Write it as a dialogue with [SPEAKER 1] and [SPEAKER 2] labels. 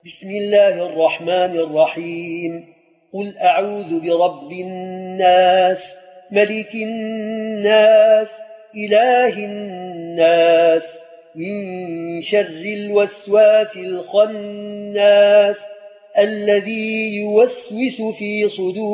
[SPEAKER 1] بسم الله الرحمن الرحيم قل أعوذ برب الناس ملك الناس إله الناس من شر الوسواس الخناس الذي يوسوس في صدور